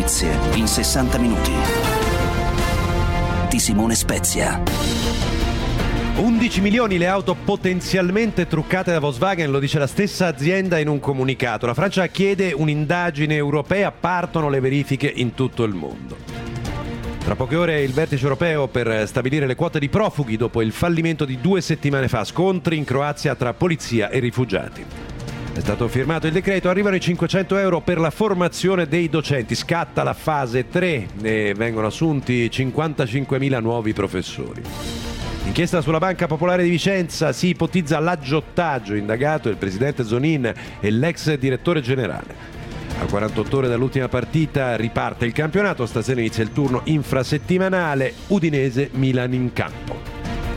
notizie in 60 minuti. Di Simone Spezia. 11 milioni le auto potenzialmente truccate da Volkswagen, lo dice la stessa azienda in un comunicato. La Francia chiede un'indagine europea, partono le verifiche in tutto il mondo. Tra poche ore il vertice europeo per stabilire le quote di profughi dopo il fallimento di 2 settimane fa. Scontri in Croazia tra polizia e rifugiati. È stato firmato il decreto, arrivano i 500 euro per la formazione dei docenti. Scatta la fase 3 e vengono assunti 55.000 nuovi professori. Inchiesta sulla Banca Popolare di Vicenza, si ipotizza l'aggiottaggio, indagato il presidente Zonin e l'ex direttore generale. A 48 ore dall'ultima partita riparte il campionato, stasera inizia il turno infrasettimanale, Udinese-Milan in campo.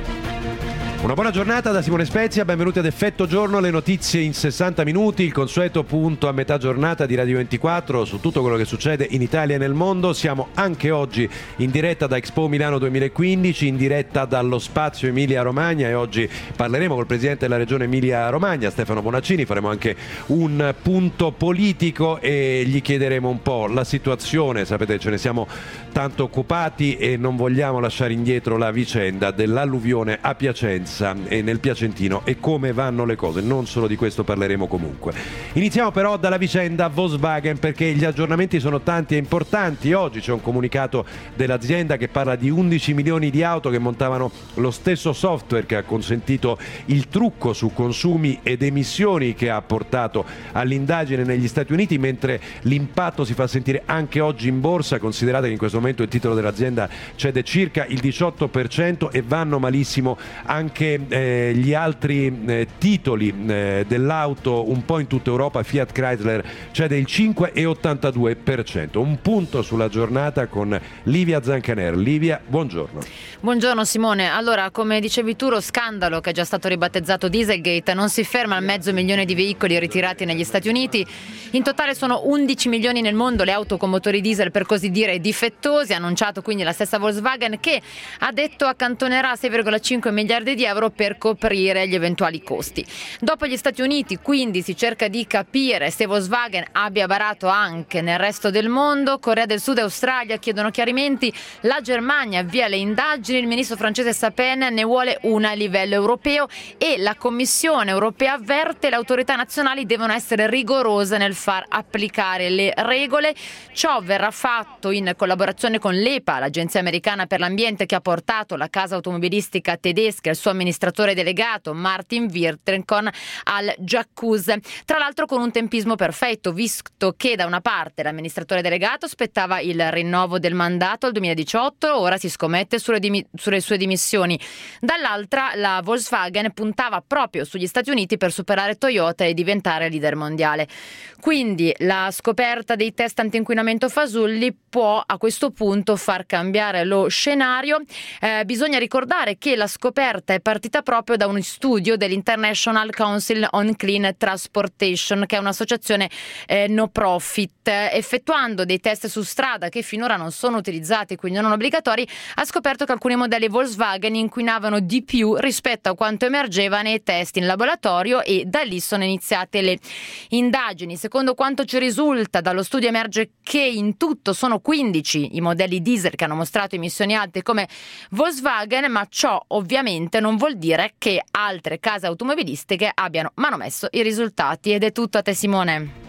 Una buona giornata da Simone Spezia, benvenuti ad Effetto Giorno, le notizie in 60 minuti, il consueto punto a metà giornata di Radio 24 su tutto quello che succede in Italia e nel mondo. Siamo anche oggi in diretta da Expo Milano 2015, in diretta dallo Spazio Emilia Romagna, e oggi parleremo col presidente della regione Emilia Romagna, Stefano Bonaccini. Faremo anche un punto politico e gli chiederemo un po' la situazione. Sapete, ce ne siamo tanto occupati e non vogliamo lasciare indietro la vicenda dell'alluvione a Piacenza e nel Piacentino e come vanno le cose. Non solo di questo parleremo comunque. Iniziamo però dalla vicenda Volkswagen, perché gli aggiornamenti sono tanti e importanti. Oggi c'è un comunicato dell'azienda che parla di 11 milioni di auto che montavano lo stesso software che ha consentito il trucco su consumi ed emissioni che ha portato all'indagine negli Stati Uniti, mentre l'impatto si fa sentire anche oggi in borsa. Considerate che in questo momento il titolo dell'azienda cede circa il 18% e vanno malissimo anche gli altri titoli dell'auto un po' in tutta Europa. Fiat Chrysler cede il 5,82%. Un punto sulla giornata con Livia Zancaner. Livia, buongiorno. Buongiorno Simone. Allora, come dicevi tu, lo scandalo che è già stato ribattezzato Dieselgate non si ferma al 500.000 di veicoli ritirati negli Stati Uniti. In totale sono 11 milioni nel mondo le auto con motori diesel, per così dire, difettosi. Ha annunciato quindi la stessa Volkswagen, che ha detto accantonerà 6,5 miliardi di euro per coprire gli eventuali costi. Dopo gli Stati Uniti quindi si cerca di capire se Volkswagen abbia barato anche nel resto del mondo. Corea del Sud e Australia chiedono chiarimenti, la Germania avvia le indagini, il ministro francese Sapin ne vuole una a livello europeo e la Commissione europea avverte le autorità nazionali devono essere rigorose nel far applicare le regole. Ciò verrà fatto in collaborazione con l'EPA, l'agenzia americana per l'ambiente, che ha portato la casa automobilistica tedesca e il suo amministratore delegato Martin Wirtenkon al Giaccuse, tra l'altro con un tempismo perfetto, visto che da una parte l'amministratore delegato aspettava il rinnovo del mandato al 2018, ora si scommette sulle sue dimissioni, dall'altra la Volkswagen puntava proprio sugli Stati Uniti per superare Toyota e diventare leader mondiale. Quindi la scoperta dei test antinquinamento fasulli può a questo punto far cambiare lo scenario. Bisogna ricordare che la scoperta è partita proprio da uno studio dell'International Council on Clean Transportation, che è un'associazione no profit. Effettuando dei test su strada che finora non sono utilizzati, quindi non obbligatori, ha scoperto che alcuni modelli Volkswagen inquinavano di più rispetto a quanto emergeva nei test in laboratorio, e da lì sono iniziate le indagini. Secondo quanto ci risulta dallo studio emerge che in tutto sono 15 i modelli diesel che hanno mostrato emissioni alte come Volkswagen, ma ciò ovviamente non vuol dire che altre case automobilistiche abbiano manomesso i risultati. Ed è tutto, a te Simone.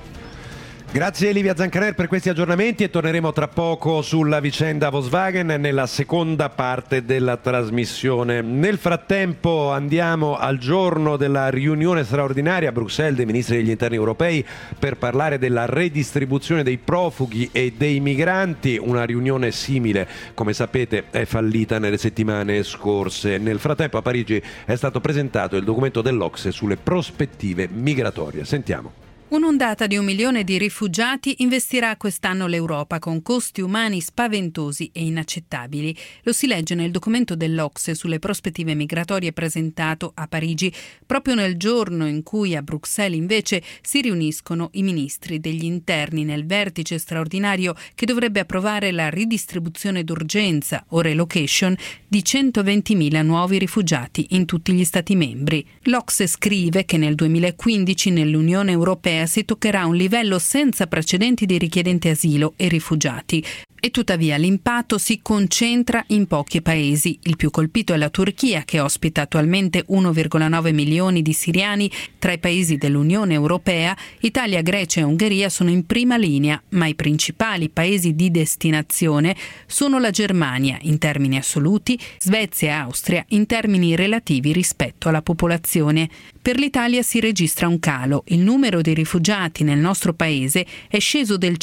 Grazie Livia Zancaner per questi aggiornamenti, e torneremo tra poco sulla vicenda Volkswagen nella seconda parte della trasmissione. Nel frattempo andiamo al giorno della riunione straordinaria a Bruxelles dei ministri degli interni europei per parlare della redistribuzione dei profughi e dei migranti. Una riunione simile, come sapete, è fallita nelle settimane scorse. Nel frattempo a Parigi è stato presentato il documento dell'OCSE sulle prospettive migratorie. Sentiamo. Un'ondata di 1 milione di rifugiati investirà quest'anno l'Europa, con costi umani spaventosi e inaccettabili. Lo si legge nel documento dell'OCSE sulle prospettive migratorie presentato a Parigi, proprio nel giorno in cui a Bruxelles invece si riuniscono i ministri degli interni nel vertice straordinario che dovrebbe approvare la ridistribuzione d'urgenza o relocation di 120.000 nuovi rifugiati in tutti gli Stati membri. L'Ocse scrive che nel 2015 nell'Unione Europea si toccherà un livello senza precedenti di richiedenti asilo e rifugiati. E tuttavia l'impatto si concentra in pochi paesi. Il più colpito è la Turchia, che ospita attualmente 1,9 milioni di siriani. Tra i paesi dell'Unione Europea, Italia, Grecia e Ungheria sono in prima linea, ma i principali paesi di destinazione sono la Germania in termini assoluti, Svezia e Austria in termini relativi rispetto alla popolazione. Per l'Italia si registra un calo. Il numero di rifugiati nel nostro paese è sceso del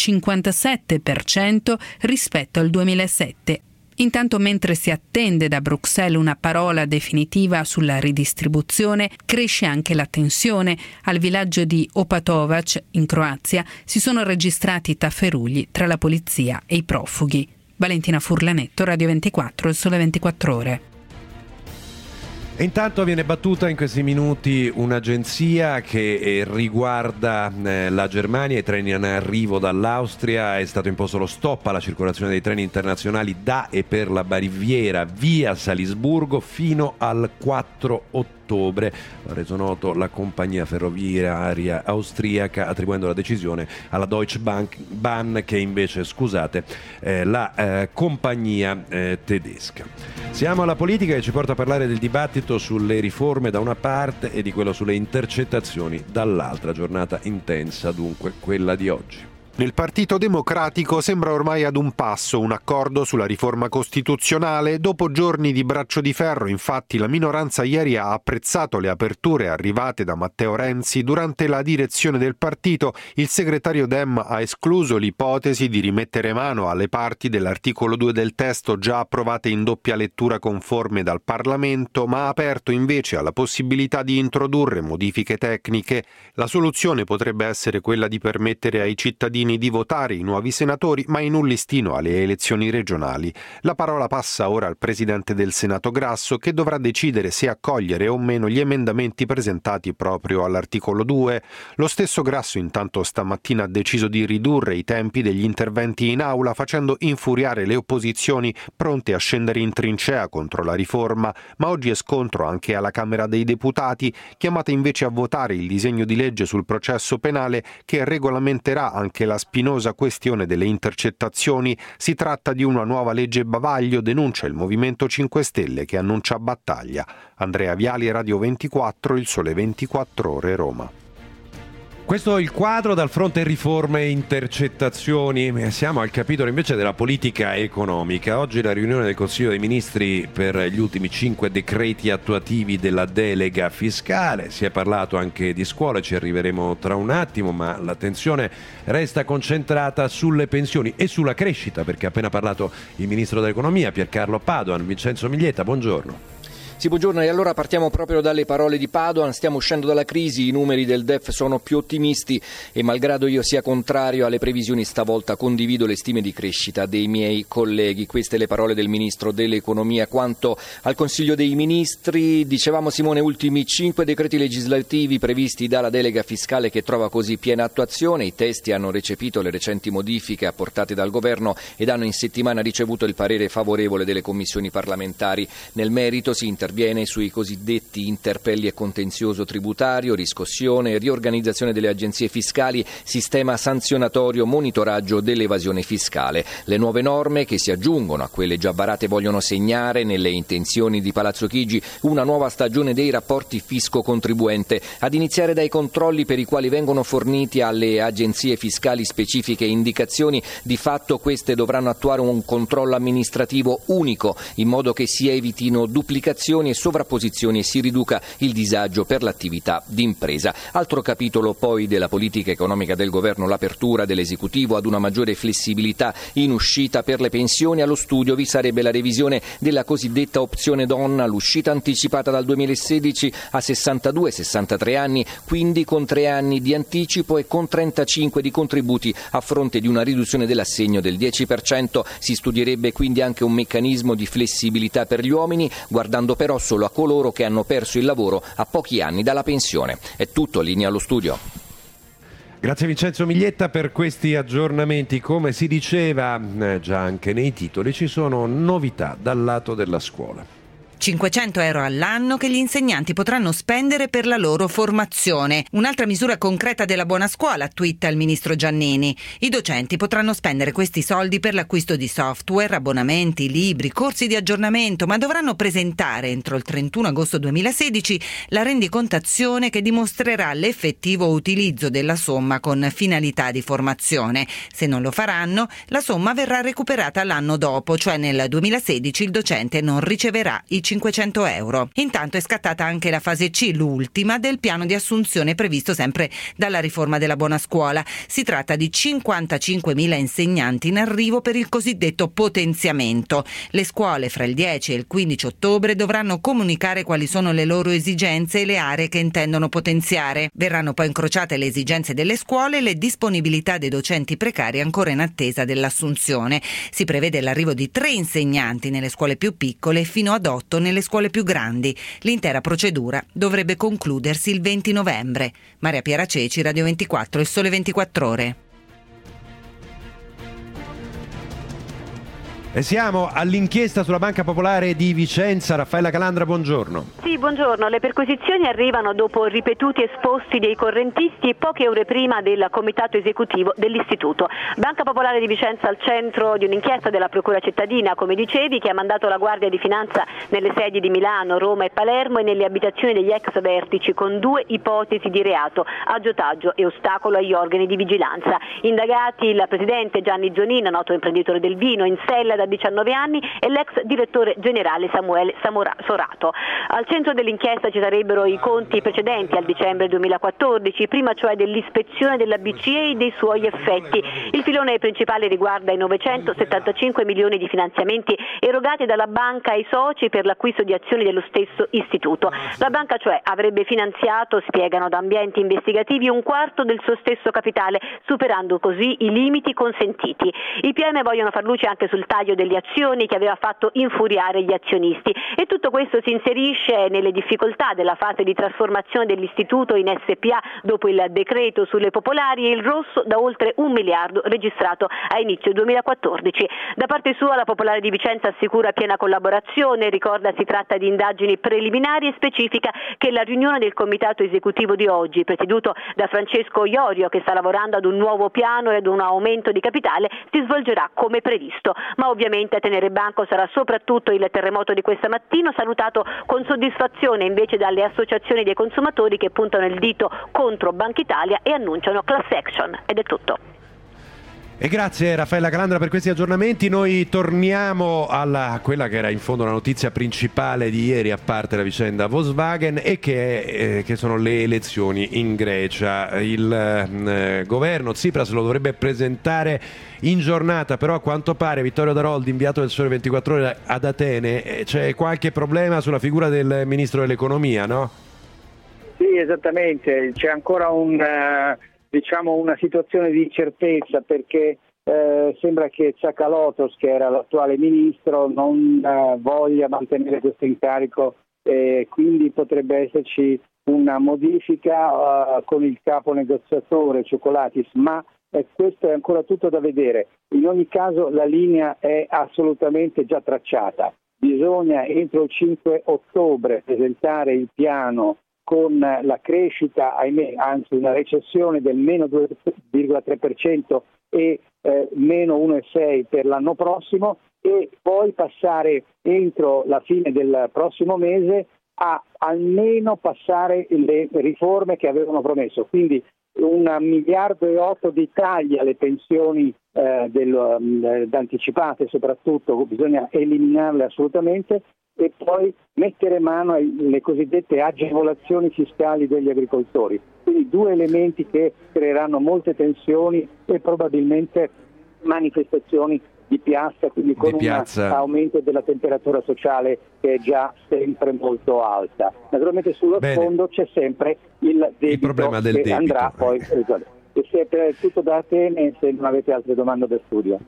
57% rispetto al 2007. Intanto, mentre si attende da Bruxelles una parola definitiva sulla ridistribuzione, cresce anche la tensione. Al villaggio di Opatovac, in Croazia, si sono registrati tafferugli tra la polizia e i profughi. Valentina Furlanetto, Radio 24, Il Sole 24 Ore. E intanto viene battuta in questi minuti un'agenzia che riguarda la Germania, i treni in arrivo dall'Austria. È stato imposto lo stop alla circolazione dei treni internazionali da e per la Baviera via Salisburgo fino al 4 ottobre. L'ha reso noto la compagnia ferroviaria austriaca, attribuendo la decisione alla Deutsche Bahn, che invece, la compagnia tedesca. Siamo alla politica, che ci porta a parlare del dibattito sulle riforme da una parte e di quello sulle intercettazioni dall'altra. Giornata intensa dunque quella di oggi. Nel Partito Democratico sembra ormai ad un passo un accordo sulla riforma costituzionale. Dopo giorni di braccio di ferro, infatti, la minoranza ieri ha apprezzato le aperture arrivate da Matteo Renzi. Durante la direzione del partito, il segretario Dem ha escluso l'ipotesi di rimettere mano alle parti dell'articolo 2 del testo già approvate in doppia lettura conforme dal Parlamento, ma ha aperto invece alla possibilità di introdurre modifiche tecniche. La soluzione potrebbe essere quella di permettere ai cittadini di votare i nuovi senatori, ma in un listino alle elezioni regionali. La parola passa ora al presidente del Senato Grasso, che dovrà decidere se accogliere o meno gli emendamenti presentati proprio all'articolo 2. Lo stesso Grasso intanto stamattina ha deciso di ridurre i tempi degli interventi in aula, facendo infuriare le opposizioni pronte a scendere in trincea contro la riforma, ma oggi è scontro anche alla Camera dei Deputati, chiamata invece a votare il disegno di legge sul processo penale che regolamenterà anche la spinosa questione delle intercettazioni. Si tratta di una nuova legge bavaglio, denuncia il Movimento 5 Stelle, che annuncia battaglia. Andrea Viali, Radio 24, Il Sole 24 Ore, Roma. Questo è il quadro dal fronte riforme e intercettazioni. Siamo al capitolo invece della politica economica. Oggi la riunione del Consiglio dei Ministri per gli ultimi 5 decreti attuativi della delega fiscale. Si è parlato anche di scuola, ci arriveremo tra un attimo, ma l'attenzione resta concentrata sulle pensioni e sulla crescita, perché ha appena parlato il Ministro dell'Economia, Piercarlo Padoan. Vincenzo Miglietta, buongiorno. Sì, buongiorno, e allora partiamo proprio dalle parole di Padoan. Stiamo uscendo dalla crisi, i numeri del DEF sono più ottimisti e malgrado io sia contrario alle previsioni, stavolta condivido le stime di crescita dei miei colleghi. Queste le parole del Ministro dell'Economia. Quanto al Consiglio dei Ministri, dicevamo Simone, ultimi 5 decreti legislativi previsti dalla delega fiscale, che trova così piena attuazione. I testi hanno recepito le recenti modifiche apportate dal Governo ed hanno in settimana ricevuto il parere favorevole delle commissioni parlamentari. Nel merito si interviene sui cosiddetti interpelli e contenzioso tributario, riscossione, riorganizzazione delle agenzie fiscali, sistema sanzionatorio, monitoraggio dell'evasione fiscale. Le nuove norme, che si aggiungono a quelle già varate, vogliono segnare nelle intenzioni di Palazzo Chigi una nuova stagione dei rapporti fisco-contribuente, ad iniziare dai controlli per i quali vengono forniti alle agenzie fiscali specifiche indicazioni. Di fatto queste dovranno attuare un controllo amministrativo unico, in modo che si evitino duplicazioni e sovrapposizioni e si riduca il disagio per l'attività d'impresa. Altro capitolo poi della politica economica del governo, l'apertura dell'esecutivo ad una maggiore flessibilità in uscita per le pensioni. Allo studio vi sarebbe la revisione della cosiddetta opzione donna, l'uscita anticipata dal 2016 a 62-63 anni, quindi con 3 anni di anticipo e con 35 di contributi a fronte di una riduzione dell'assegno del 10%. Si studierebbe quindi anche un meccanismo di flessibilità per gli uomini, guardando però solo a coloro che hanno perso il lavoro a pochi anni dalla pensione. È tutto, linea allo studio. Grazie Vincenzo Miglietta per questi aggiornamenti. Come si diceva già anche nei titoli, ci sono novità dal lato della scuola. 500 euro all'anno che gli insegnanti potranno spendere per la loro formazione. Un'altra misura concreta della buona scuola, twitta il ministro Giannini. I docenti potranno spendere questi soldi per l'acquisto di software, abbonamenti, libri, corsi di aggiornamento, ma dovranno presentare entro il 31 agosto 2016 la rendicontazione che dimostrerà l'effettivo utilizzo della somma con finalità di formazione. Se non lo faranno, la somma verrà recuperata l'anno dopo, cioè nel 2016 il docente non riceverà i 500 euro. Intanto è scattata anche la fase C, l'ultima del piano di assunzione previsto sempre dalla riforma della buona scuola. Si tratta di 55.000 insegnanti in arrivo per il cosiddetto potenziamento. Le scuole fra il 10 e il 15 ottobre dovranno comunicare quali sono le loro esigenze e le aree che intendono potenziare. Verranno poi incrociate le esigenze delle scuole e le disponibilità dei docenti precari ancora in attesa dell'assunzione. Si prevede l'arrivo di 3 insegnanti nelle scuole più piccole e fino ad 8 nelle scuole più grandi. L'intera procedura dovrebbe concludersi il 20 novembre. Maria Piera Ceci, Radio 24, Il Sole 24 Ore. E siamo all'inchiesta sulla Banca Popolare di Vicenza. Raffaella Calandra, buongiorno. Sì, buongiorno. Le perquisizioni arrivano dopo ripetuti esposti dei correntisti e poche ore prima del comitato esecutivo dell'istituto. Banca Popolare di Vicenza al centro di un'inchiesta della Procura cittadina, come dicevi, che ha mandato la Guardia di Finanza nelle sedi di Milano, Roma e Palermo e nelle abitazioni degli ex vertici con 2 ipotesi di reato: aggiotaggio e ostacolo agli organi di vigilanza. Indagati il presidente Gianni Zonino, noto imprenditore del vino, in sella da 19 anni, e l'ex direttore generale Samuele Sorato. Al centro dell'inchiesta ci sarebbero i conti precedenti al dicembre 2014, prima cioè dell'ispezione della BCE e dei suoi effetti. Il filone principale riguarda i 975 milioni di finanziamenti erogati dalla banca ai soci per l'acquisto di azioni dello stesso istituto. La banca cioè avrebbe finanziato, spiegano da ambienti investigativi, un quarto del suo stesso capitale, superando così i limiti consentiti. I PM vogliono far luce anche sul taglio delle azioni che aveva fatto infuriare gli azionisti, e tutto questo si inserisce nelle difficoltà della fase di trasformazione dell'istituto in SPA dopo il decreto sulle popolari e il rosso da oltre 1 miliardo registrato a inizio 2014. Da parte sua la Popolare di Vicenza assicura piena collaborazione, ricorda si tratta di indagini preliminari e specifica che la riunione del comitato esecutivo di oggi, presieduto da Francesco Iorio, che sta lavorando ad un nuovo piano e ad un aumento di capitale, si svolgerà come previsto. Ma ovviamente a tenere banco sarà soprattutto il terremoto di questa mattina, salutato con soddisfazione invece dalle associazioni dei consumatori che puntano il dito contro Banca Italia e annunciano class action. Ed è tutto. E grazie Raffaella Calandra per questi aggiornamenti. Noi torniamo a quella che era in fondo la notizia principale di ieri, a parte la vicenda Volkswagen, e che sono le elezioni in Grecia. Il governo Tsipras lo dovrebbe presentare in giornata, però a quanto pare Vittorio Daroldi, inviato del Sole 24 Ore ad Atene, c'è qualche problema sulla figura del ministro dell'economia, no? Sì, esattamente, c'è ancora una situazione di incertezza, perché sembra che Tsakalotos, che era l'attuale ministro, non voglia mantenere questo incarico, quindi potrebbe esserci una modifica con il capo negoziatore Ciocolatis, ma questo è ancora tutto da vedere. In ogni caso la linea è assolutamente già tracciata. Bisogna entro il 5 ottobre presentare il piano con la crescita, anzi una recessione del meno 2,3% e meno 1,6% per l'anno prossimo, e poi passare entro la fine del prossimo mese a almeno passare le riforme che avevano promesso. Quindi 1,8 miliardi di tagli alle pensioni anticipate, soprattutto bisogna eliminarle assolutamente, e poi mettere mano alle cosiddette agevolazioni fiscali degli agricoltori. Quindi 2 elementi che creeranno molte tensioni e probabilmente manifestazioni di piazza, quindi con un aumento della temperatura sociale che è già sempre molto alta. Naturalmente sullo sfondo c'è sempre il debito, problema del debito. Andrà poi. E se per tutto da Atene, se non avete altre domande da studio.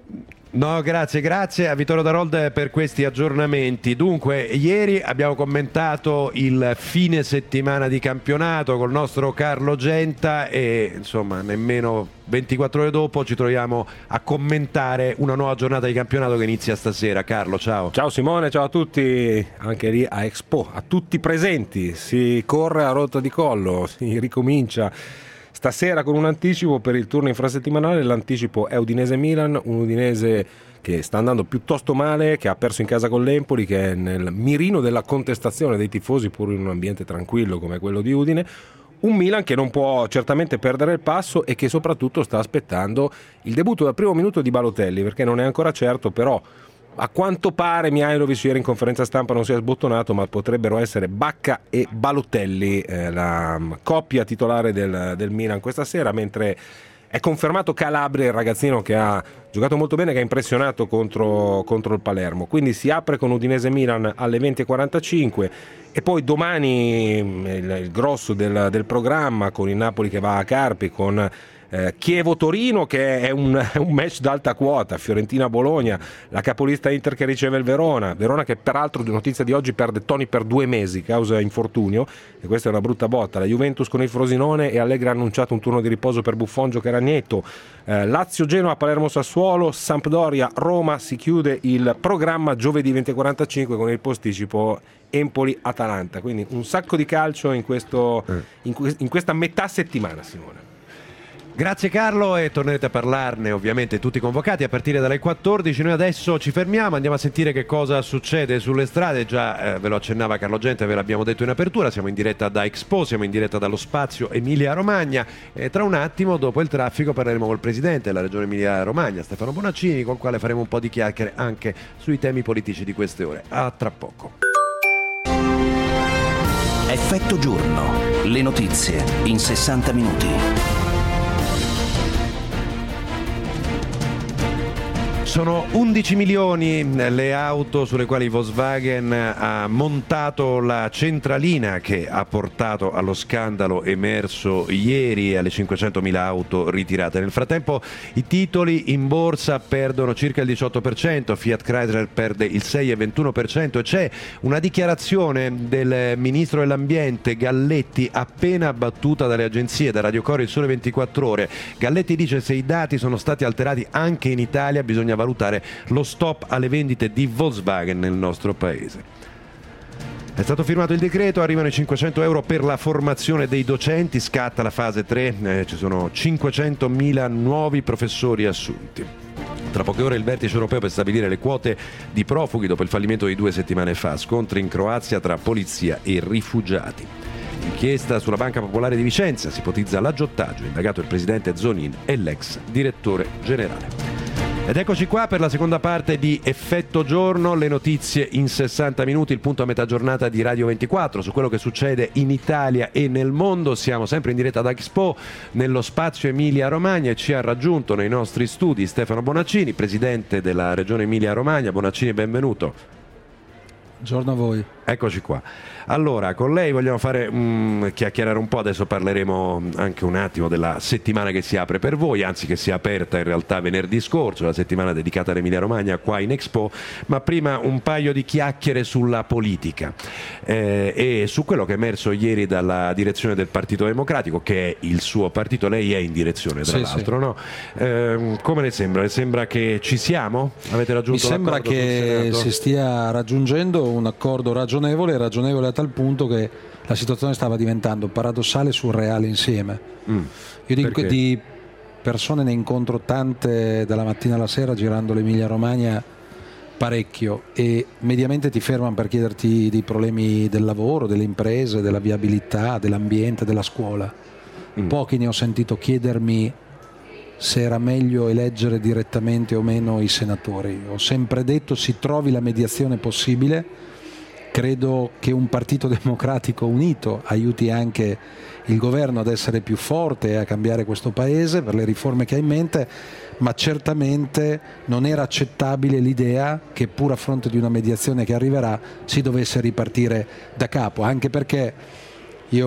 No, grazie a Vittorio Darold per questi aggiornamenti. Dunque, ieri abbiamo commentato il fine settimana di campionato col nostro Carlo Genta e insomma nemmeno 24 ore dopo ci troviamo a commentare una nuova giornata di campionato che inizia stasera. Carlo, ciao. Ciao Simone, ciao a tutti, anche lì a Expo, a tutti presenti. Si corre a rotta di collo, si ricomincia stasera con un anticipo per il turno infrasettimanale. L'anticipo è Udinese-Milan, un Udinese che sta andando piuttosto male, che ha perso in casa con l'Empoli, che è nel mirino della contestazione dei tifosi pur in un ambiente tranquillo come quello di Udine. Un Milan che non può certamente perdere il passo e che soprattutto sta aspettando il debutto dal primo minuto di Balotelli, perché non è ancora certo, però a quanto pare Mihajlovic ieri in conferenza stampa non si è sbottonato, ma potrebbero essere Bacca e Balotelli la coppia titolare del Milan questa sera, mentre è confermato Calabria, il ragazzino che ha giocato molto bene, che ha impressionato contro il Palermo. Quindi si apre con Udinese-Milan alle 20.45 e poi domani il grosso del programma con il Napoli che va a Carpi, con Chievo-Torino che è un match d'alta quota, Fiorentina-Bologna, la capolista Inter che riceve il Verona che peraltro, notizia di oggi, perde Toni per 2 mesi causa infortunio e questa è una brutta botta. La Juventus con il Frosinone e Allegri ha annunciato un turno di riposo per Buffon, giocherà Nieto. Lazio-Genoa, Palermo-Sassuolo, Sampdoria-Roma. Si chiude il programma giovedì 20.45 con il posticipo Empoli-Atalanta, quindi un sacco di calcio in questa metà settimana, Simone. Grazie Carlo, e tornerete a parlarne ovviamente tutti convocati a partire dalle 14. Noi adesso ci fermiamo, andiamo a sentire che cosa succede sulle strade. Già ve lo accennava Carlo Genta, ve l'abbiamo detto in apertura, siamo in diretta da Expo, siamo in diretta dallo spazio Emilia Romagna e tra un attimo, dopo il traffico, parleremo col presidente della regione Emilia Romagna, Stefano Bonaccini, col quale faremo un po' di chiacchiere anche sui temi politici di queste ore. A tra poco. Effetto giorno, le notizie in 60 minuti. Sono 11 milioni le auto sulle quali Volkswagen ha montato la centralina che ha portato allo scandalo emerso ieri, alle 500.000 auto ritirate. Nel frattempo i titoli in borsa perdono circa il 18%, Fiat Chrysler perde il 6,21% e c'è una dichiarazione del ministro dell'ambiente Galletti appena battuta dalle agenzie, da Radio Coro, Il Sole 24 Ore. Galletti dice: se i dati sono stati alterati anche in Italia bisogna valutare lo stop alle vendite di Volkswagen nel nostro paese. È stato firmato il decreto, arrivano i 500 euro per la formazione dei docenti, scatta la fase 3, ci sono 500.000 nuovi professori assunti. Tra poche ore il vertice europeo per stabilire le quote di profughi dopo il fallimento di 2 settimane fa, scontri in Croazia tra polizia e rifugiati. Inchiesta sulla Banca Popolare di Vicenza, si ipotizza l'aggiottaggio, indagato il presidente Zonin e l'ex direttore generale. Ed eccoci qua per la seconda parte di Effetto Giorno, le notizie in 60 minuti, il punto a metà giornata di Radio 24 su quello che succede in Italia e nel mondo. Siamo sempre in diretta da Expo, nello spazio Emilia Romagna, e ci ha raggiunto nei nostri studi Stefano Bonaccini, presidente della regione Emilia Romagna. Bonaccini, benvenuto. Buongiorno a voi. Eccoci qua. Allora, con lei vogliamo chiacchierare un po', adesso parleremo anche un attimo della settimana che si apre per voi, anzi che si è aperta in realtà venerdì scorso, la settimana dedicata all'Emilia Romagna qua in Expo, ma prima un paio di chiacchiere sulla politica e su quello che è emerso ieri dalla direzione del Partito Democratico, che è il suo partito, lei è in direzione tra l'altro, sì. No? Come le sembra? Le sembra che ci siamo? Avete raggiunto l'accordo? Mi sembra che si stia raggiungendo un accordo ragionevole a tal punto che la situazione stava diventando paradossale e surreale insieme. Io di persone ne incontro tante dalla mattina alla sera girando l'Emilia Romagna parecchio, e mediamente ti fermano per chiederti dei problemi del lavoro, delle imprese, della viabilità, dell'ambiente, della scuola. Pochi ne ho sentito chiedermi se era meglio eleggere direttamente o meno i senatori. Ho sempre detto: si trovi la mediazione possibile. Credo che un partito democratico unito aiuti anche il governo ad essere più forte e a cambiare questo paese per le riforme che ha in mente, ma certamente non era accettabile l'idea che, pur a fronte di una mediazione che arriverà, si dovesse ripartire da capo, anche perché io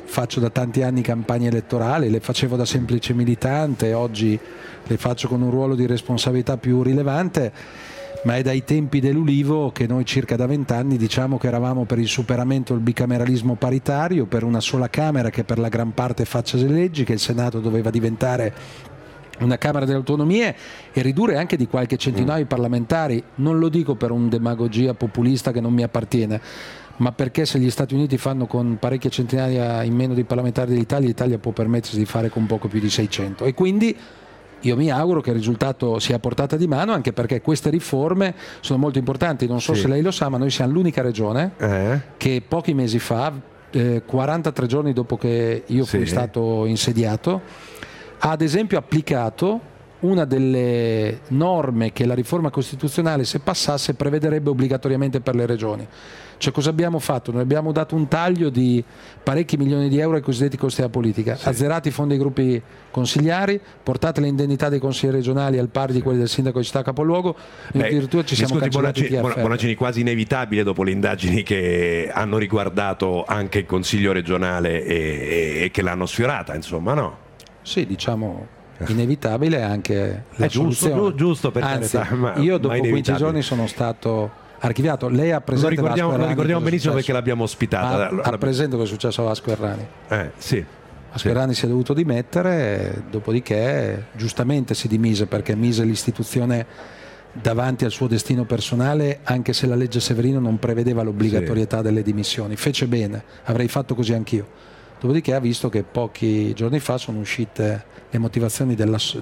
faccio da tanti anni campagna elettorale, le facevo da semplice militante, oggi le faccio con un ruolo di responsabilità più rilevante, ma è dai tempi dell'Ulivo che noi circa da 20 anni diciamo che eravamo per il superamento del bicameralismo paritario, per una sola Camera che per la gran parte faccia le leggi, che il Senato doveva diventare una Camera delle autonomie e ridurre anche di qualche centinaio i parlamentari. Non lo dico per un demagogia populista che non mi appartiene, ma perché se gli Stati Uniti fanno con parecchie centinaia in meno di parlamentari dell'Italia, l'Italia può permettersi di fare con poco più di 600, e quindi io mi auguro che il risultato sia a portata di mano, anche perché queste riforme sono molto importanti. Non so se lei lo sa, ma noi siamo l'unica regione che pochi mesi fa, 43 giorni dopo che io fui stato insediato, ha ad esempio applicato una delle norme che la riforma costituzionale, se passasse, prevederebbe obbligatoriamente per le regioni. Cioè, cosa abbiamo fatto? Noi abbiamo dato un taglio di parecchi milioni di euro ai cosiddetti costi della politica, azzerati i fondi ai gruppi consigliari, portate le indennità dei consiglieri regionali al pari di quelli del sindaco di città capoluogo, addirittura ci siamo cancellati Bonaccini, quasi inevitabile dopo le indagini che hanno riguardato anche il Consiglio regionale e che l'hanno sfiorata, insomma, no? Sì, diciamo inevitabile anche la soluzione. Giusto per anzi, carità, io dopo 15 giorni sono stato archiviato. Lei ha presente lo ricordiamo benissimo perché l'abbiamo ospitata. Ha presente cosa è successo a Vasco Errani? Sì. Vasco Errani si è dovuto dimettere, dopodiché giustamente si dimise perché mise l'istituzione davanti al suo destino personale, anche se la legge Severino non prevedeva l'obbligatorietà delle dimissioni. Fece bene, avrei fatto così anch'io. Dopodiché ha visto che pochi giorni fa sono uscite le motivazioni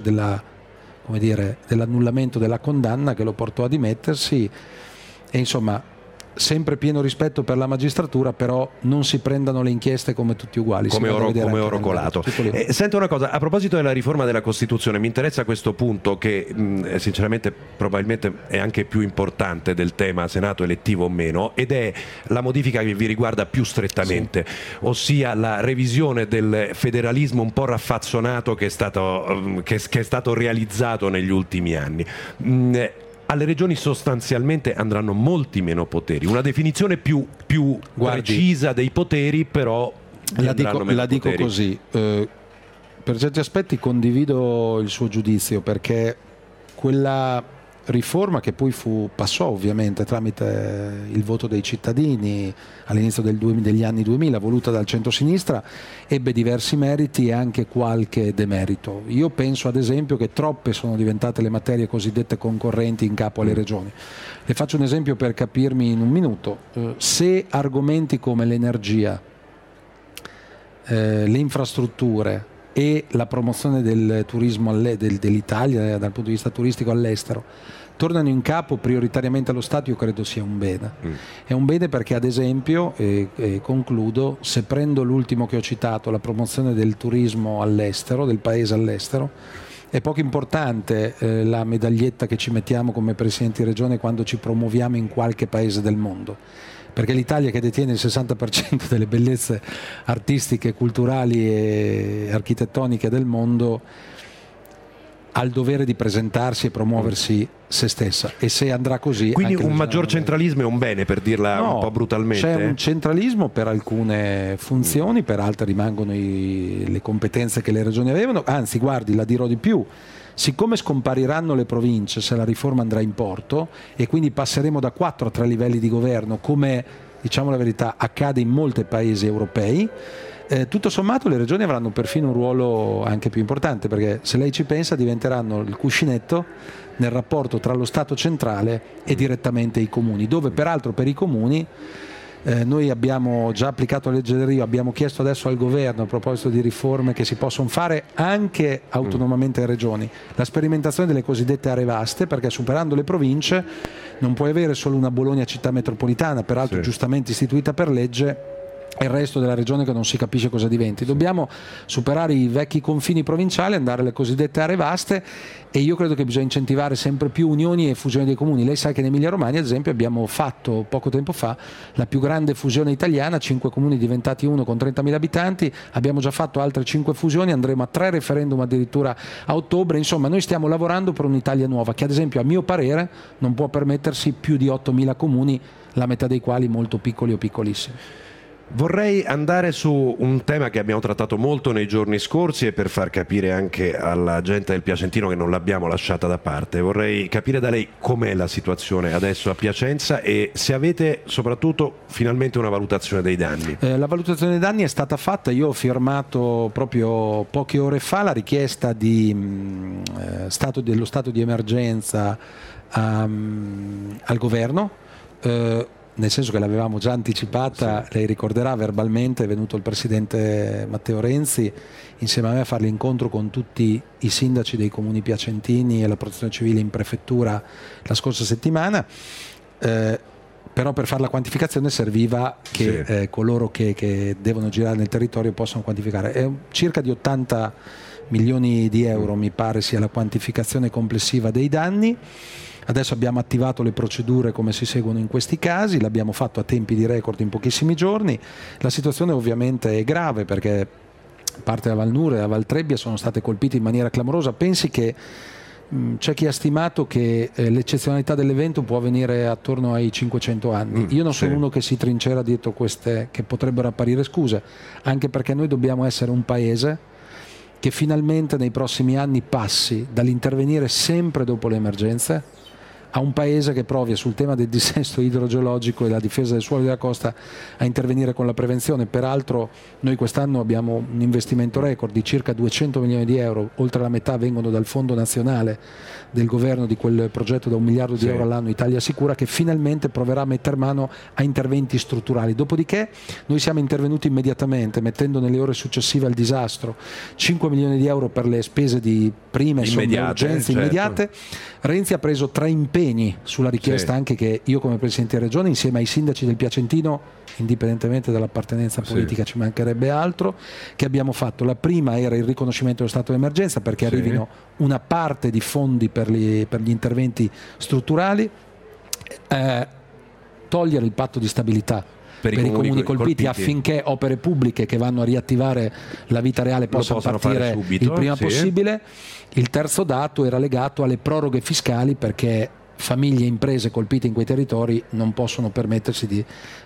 dell'annullamento della condanna che lo portò a dimettersi, e insomma sempre pieno rispetto per la magistratura, però non si prendano le inchieste come tutti uguali, come oro colato. Sento una cosa, a proposito della riforma della Costituzione, mi interessa questo punto che sinceramente probabilmente è anche più importante del tema Senato elettivo o meno, ed è la modifica che vi riguarda più strettamente, ossia la revisione del federalismo un po' raffazzonato che è stato realizzato negli ultimi anni. Alle regioni sostanzialmente andranno molti meno poteri, una definizione più precisa dei poteri, però la dico così, per certi aspetti condivido il suo giudizio, perché quella riforma che poi passò ovviamente tramite il voto dei cittadini all'inizio degli anni 2000, voluta dal centro-sinistra, ebbe diversi meriti e anche qualche demerito. Io penso ad esempio che troppe sono diventate le materie cosiddette concorrenti in capo alle regioni. Le faccio un esempio per capirmi in un minuto. Se argomenti come l'energia, le infrastrutture e la promozione del turismo dell'Italia dal punto di vista turistico all'estero tornano in capo prioritariamente allo Stato, io credo sia un bene. È un bene perché, ad esempio, e concludo, se prendo l'ultimo che ho citato, la promozione del turismo all'estero, del paese all'estero, è poco importante la medaglietta che ci mettiamo come presidenti di regione quando ci promuoviamo in qualche paese del mondo, perché l'Italia, che detiene il 60% delle bellezze artistiche, culturali e architettoniche del mondo, ha il dovere di presentarsi e promuoversi se stessa, e se andrà così, quindi un maggior centralismo è un bene, per dirla un po' brutalmente. C'è un centralismo per alcune funzioni, per altre rimangono le competenze che le regioni avevano. Anzi, guardi, la dirò di più: siccome scompariranno le province se la riforma andrà in porto, e quindi passeremo da 4 a 3 livelli di governo, come, diciamo la verità, accade in molti paesi europei, tutto sommato le regioni avranno perfino un ruolo anche più importante, perché se lei ci pensa diventeranno il cuscinetto nel rapporto tra lo Stato centrale e direttamente i comuni, dove peraltro per i comuni noi abbiamo già applicato la legge del Rio, abbiamo chiesto adesso al governo, a proposito di riforme che si possono fare anche autonomamente alle regioni, la sperimentazione delle cosiddette aree vaste, perché superando le province non puoi avere solo una Bologna città metropolitana, peraltro giustamente istituita per legge, e il resto della regione che non si capisce cosa diventi. Dobbiamo superare i vecchi confini provinciali, andare alle cosiddette aree vaste, e io credo che bisogna incentivare sempre più unioni e fusioni dei comuni. Lei sa che in Emilia Romagna, ad esempio, abbiamo fatto poco tempo fa la più grande fusione italiana, 5 comuni diventati uno con 30.000 abitanti, abbiamo già fatto altre 5 fusioni, andremo a 3 referendum addirittura a ottobre. Insomma, noi stiamo lavorando per un'Italia nuova che, ad esempio, a mio parere non può permettersi più di 8.000 comuni, la metà dei quali molto piccoli o piccolissimi. Vorrei andare su un tema che abbiamo trattato molto nei giorni scorsi e per far capire anche alla gente del Piacentino che non l'abbiamo lasciata da parte, vorrei capire da lei com'è la situazione adesso a Piacenza e se avete soprattutto finalmente una valutazione dei danni. La valutazione dei danni è stata fatta, io ho firmato proprio poche ore fa la richiesta dello stato di emergenza al governo. Nel senso che l'avevamo già anticipata, sì. Lei ricorderà, verbalmente è venuto il presidente Matteo Renzi insieme a me a fare l'incontro con tutti i sindaci dei comuni piacentini e la protezione civile in prefettura la scorsa settimana, però per fare la quantificazione serviva che sì. Coloro che devono girare nel territorio possano quantificare. È circa di 80 milioni di euro mi pare sia la quantificazione complessiva dei danni. Adesso abbiamo attivato le procedure come si seguono in questi casi, l'abbiamo fatto a tempi di record in pochissimi giorni. La situazione ovviamente è grave perché parte da Valnure e da Valtrebbia sono state colpite in maniera clamorosa. Pensi che c'è chi ha stimato che l'eccezionalità dell'evento può avvenire attorno ai 500 anni. Io non sono uno che si trincera dietro queste che potrebbero apparire scuse, anche perché noi dobbiamo essere un paese che finalmente nei prossimi anni passi dall'intervenire sempre dopo le emergenze a un paese che provi sul tema del dissesto idrogeologico e la difesa del suolo e della costa a intervenire con la prevenzione. Peraltro noi quest'anno abbiamo un investimento record di circa 200 milioni di euro, oltre la metà vengono dal fondo nazionale del governo di quel progetto da 1 miliardo di euro all'anno Italia Sicura, che finalmente proverà a mettere mano a interventi strutturali. Dopodiché noi siamo intervenuti immediatamente mettendo nelle ore successive al disastro 5 milioni di euro per le spese di prime urgenze immediate. Renzi ha preso 3 impegni sulla richiesta anche che io come Presidente di Regione insieme ai sindaci del Piacentino, indipendentemente dall'appartenenza politica ci mancherebbe altro, che abbiamo fatto. La prima era il riconoscimento dello stato di emergenza perché arrivino una parte di fondi per gli interventi strutturali, togliere il patto di stabilità per i comuni colpiti affinché opere pubbliche che vanno a riattivare la vita reale possano partire subito, il prima possibile. Il terzo dato era legato alle proroghe fiscali perché famiglie e imprese colpite in quei territori non possono permettersi di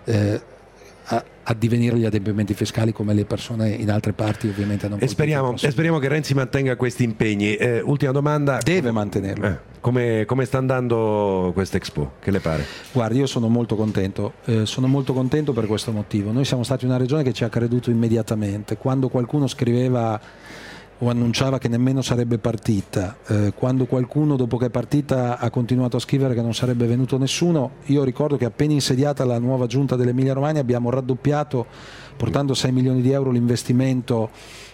addivenire gli adempimenti fiscali come le persone in altre parti ovviamente non possono. E speriamo che Renzi mantenga questi impegni. Ultima domanda. Deve mantenerlo. Come sta andando questa Expo? Che le pare? Guardi, io sono molto contento per questo motivo. Noi siamo stati una regione che ci ha creduto immediatamente. Quando qualcuno scriveva o annunciava che nemmeno sarebbe partita, quando qualcuno dopo che è partita ha continuato a scrivere che non sarebbe venuto nessuno, io ricordo che appena insediata la nuova giunta dell'Emilia Romagna abbiamo raddoppiato, portando 6 milioni di euro l'investimento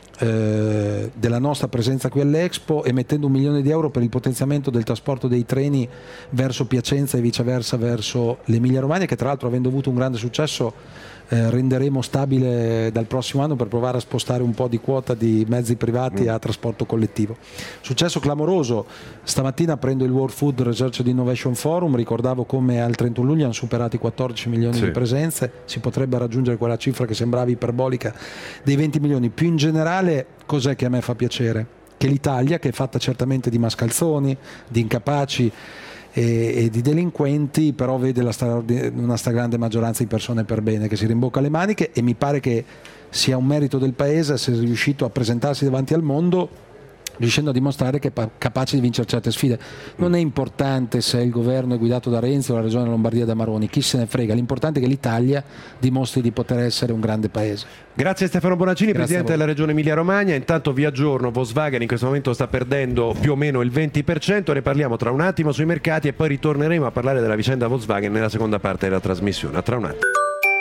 della nostra presenza qui all'Expo e mettendo 1 milione di euro per il potenziamento del trasporto dei treni verso Piacenza e viceversa verso l'Emilia Romagna, che tra l'altro, avendo avuto un grande successo, renderemo stabile dal prossimo anno per provare a spostare un po' di quota di mezzi privati a trasporto collettivo. Successo clamoroso. Stamattina prendo il World Food Research and Innovation Forum, ricordavo come al 31 luglio hanno superato i 14 milioni di presenze, si potrebbe raggiungere quella cifra che sembrava iperbolica dei 20 milioni. Più in generale, cos'è che a me fa piacere? Che l'Italia, che è fatta certamente di mascalzoni, di incapaci e di delinquenti, però vede una stragrande maggioranza di persone per bene che si rimbocca le maniche, e mi pare che sia un merito del Paese essere riuscito a presentarsi davanti al mondo riuscendo a dimostrare che è capace di vincere certe sfide. Non è importante se il governo è guidato da Renzi o la regione Lombardia da Maroni, chi se ne frega, l'importante è che l'Italia dimostri di poter essere un grande paese. Grazie a Stefano Bonaccini, Presidente della Regione Emilia Romagna. Intanto vi aggiorno, Volkswagen in questo momento sta perdendo più o meno il 20%, ne parliamo tra un attimo sui mercati e poi ritorneremo a parlare della vicenda Volkswagen nella seconda parte della trasmissione. A tra un attimo.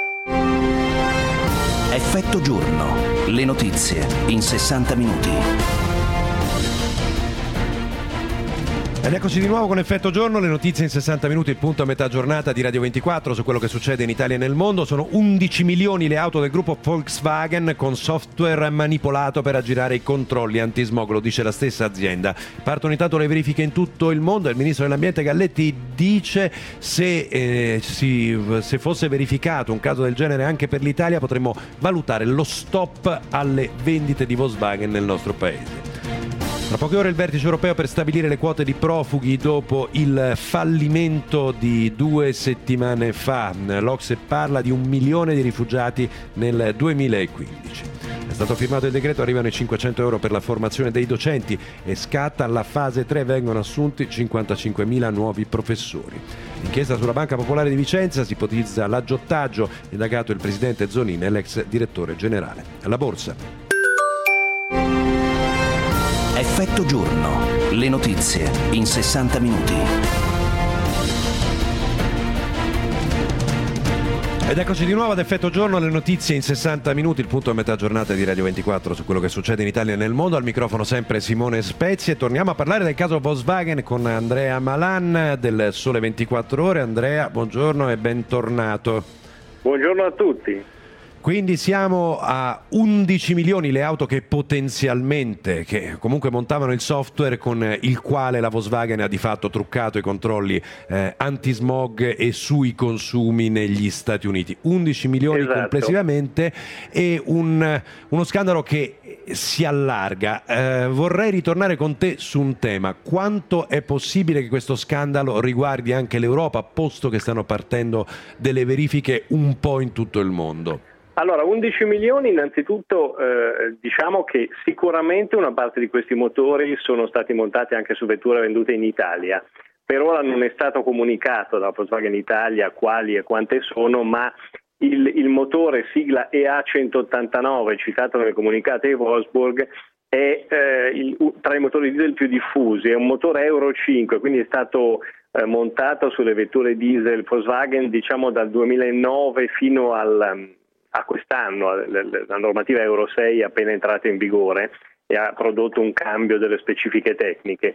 Effetto giorno, le notizie in 60 minuti. Ed eccoci di nuovo con Effetto Giorno, le notizie in 60 minuti, il punto a metà giornata di Radio 24 su quello che succede in Italia e nel mondo. Sono 11 milioni le auto del gruppo Volkswagen con software manipolato per aggirare i controlli antismog, lo dice la stessa azienda. Partono intanto le verifiche in tutto il mondo e il ministro dell'Ambiente Galletti dice se fosse verificato un caso del genere anche per l'Italia potremmo valutare lo stop alle vendite di Volkswagen nel nostro paese. Tra poche ore il vertice europeo per stabilire le quote di profughi dopo il fallimento di 2 settimane fa. L'Ocse parla di 1 milione di rifugiati nel 2015. È stato firmato il decreto, arrivano i 500 euro per la formazione dei docenti e scatta la fase 3, vengono assunti 55.000 nuovi professori. Inchiesta sulla Banca Popolare di Vicenza, si ipotizza l'aggiottaggio, indagato il presidente Zonin e l'ex direttore generale. La borsa. Effetto giorno. Le notizie in 60 minuti. Ed eccoci di nuovo ad Effetto Giorno, le notizie in 60 minuti, il punto a metà giornata di Radio 24 su quello che succede in Italia e nel mondo. Al microfono sempre Simone Spezie. Torniamo a parlare del caso Volkswagen con Andrea Malan del Sole 24 Ore. Andrea, buongiorno e bentornato. Buongiorno a tutti. Quindi siamo a 11 milioni le auto che potenzialmente, che comunque montavano il software con il quale la Volkswagen ha di fatto truccato i controlli antismog e sui consumi negli Stati Uniti. 11 milioni esatto. Complessivamente, e uno scandalo che si allarga. Vorrei ritornare con te su un tema. Quanto è possibile che questo scandalo riguardi anche l'Europa, posto che stanno partendo delle verifiche un po' in tutto il mondo? Allora, 11 milioni innanzitutto, diciamo che sicuramente una parte di questi motori sono stati montati anche su vetture vendute in Italia. Per ora non è stato comunicato da Volkswagen Italia quali e quante sono, ma il motore sigla EA189 citato nel comunicato di Wolfsburg è tra i motori diesel più diffusi, è un motore Euro 5, quindi è stato montato sulle vetture diesel Volkswagen diciamo dal 2009 fino a quest'anno. La normativa Euro 6 è appena entrata in vigore e ha prodotto un cambio delle specifiche tecniche.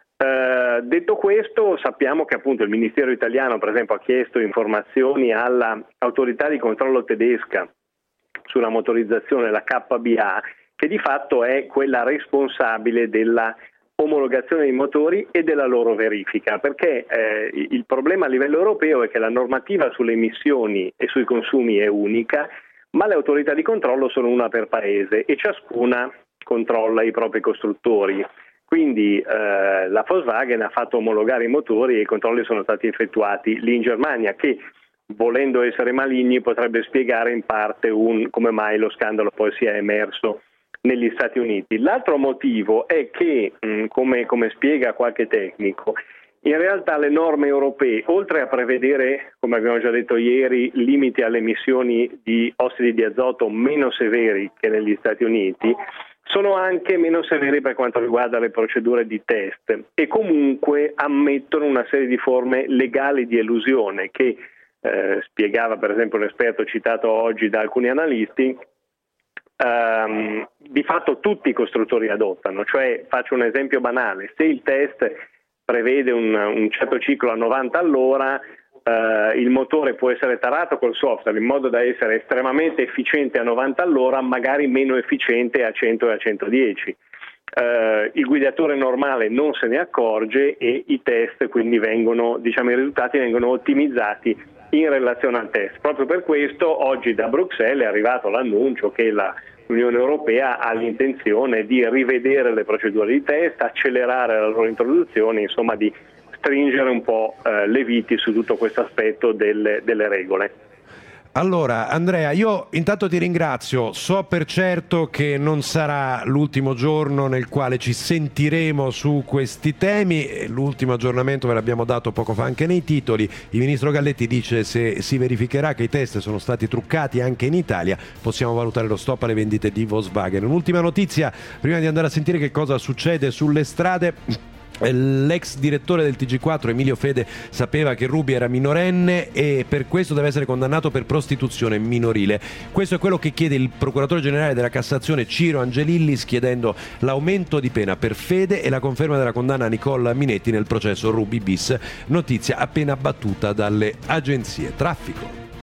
Detto questo, sappiamo che appunto il Ministero italiano per esempio ha chiesto informazioni all'autorità di controllo tedesca sulla motorizzazione, la KBA, che di fatto è quella responsabile della omologazione dei motori e della loro verifica, perché il problema a livello europeo è che la normativa sulle emissioni e sui consumi è unica, ma le autorità di controllo sono una per paese e ciascuna controlla i propri costruttori. Quindi la Volkswagen ha fatto omologare i motori e i controlli sono stati effettuati lì in Germania, che volendo essere maligni potrebbe spiegare in parte come mai lo scandalo poi sia emerso negli Stati Uniti. L'altro motivo è che, come spiega qualche tecnico, in realtà le norme europee, oltre a prevedere, come abbiamo già detto ieri, limiti alle emissioni di ossidi di azoto meno severi che negli Stati Uniti, sono anche meno severi per quanto riguarda le procedure di test e comunque ammettono una serie di forme legali di elusione che, spiegava per esempio l'esperto citato oggi da alcuni analisti, di fatto tutti i costruttori adottano. Cioè, faccio un esempio banale: se il test prevede un certo ciclo a 90 all'ora, il motore può essere tarato col software in modo da essere estremamente efficiente a 90 all'ora, magari meno efficiente a 100 e a 110. Il guidatore normale non se ne accorge e i test quindi i risultati vengono ottimizzati in relazione al test. Proprio per questo oggi da Bruxelles è arrivato l'annuncio che l'Unione Europea ha l'intenzione di rivedere le procedure di test, accelerare la loro introduzione, insomma di stringere un po' le viti su tutto questo aspetto delle regole. Allora Andrea, io intanto ti ringrazio, so per certo che non sarà l'ultimo giorno nel quale ci sentiremo su questi temi, l'ultimo aggiornamento ve l'abbiamo dato poco fa anche nei titoli. Il ministro Galletti dice: se si verificherà che i test sono stati truccati anche in Italia possiamo valutare lo stop alle vendite di Volkswagen. Un'ultima notizia prima di andare a sentire che cosa succede sulle strade. L'ex direttore del TG4 Emilio Fede sapeva che Ruby era minorenne e per questo deve essere condannato per prostituzione minorile. Questo è quello che chiede il procuratore generale della Cassazione Ciro Angelillis, chiedendo l'aumento di pena per Fede e la conferma della condanna a Nicole Minetti nel processo Ruby bis, notizia appena battuta dalle agenzie. Traffico.